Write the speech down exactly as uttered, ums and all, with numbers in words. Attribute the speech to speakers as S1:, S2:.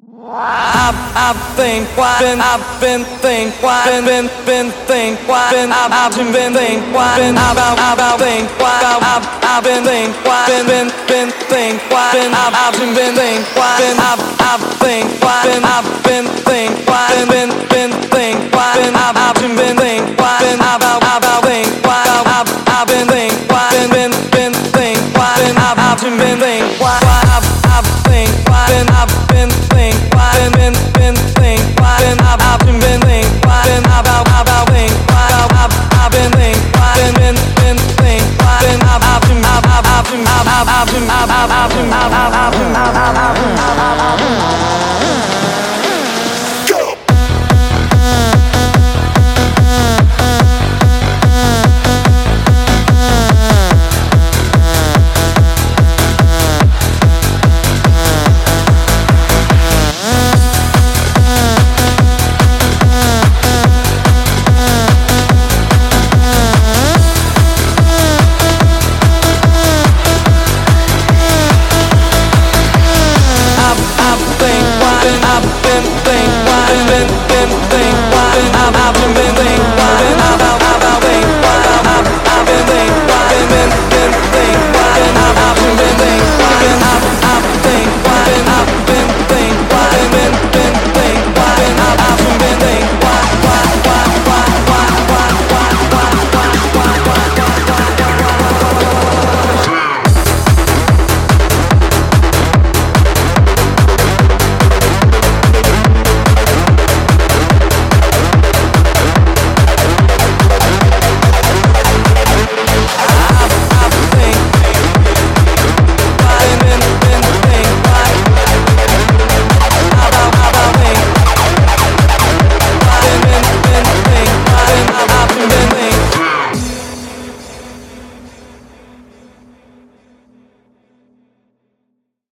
S1: I've, I've think why been I've been think why been been been think why been I've I've been been think why been I've I've I've think why I've I've I've been think why been been been think why been I've I've been been think why been I've I've think why been I've been think why been been been think why been I've I've been been think why been I've I've I've think why I've I've I've been think why been been been think why been I've I've been been think why I've I've think why been I've been think why been been been think why been I've I've been been think why been I've I've I've think why I've I've I've been think why been been been think why been I've I've been I've I've I've been I've I've I've been I've I've I've been I've I've I've been I've I've I've been I've I've I've been. I've been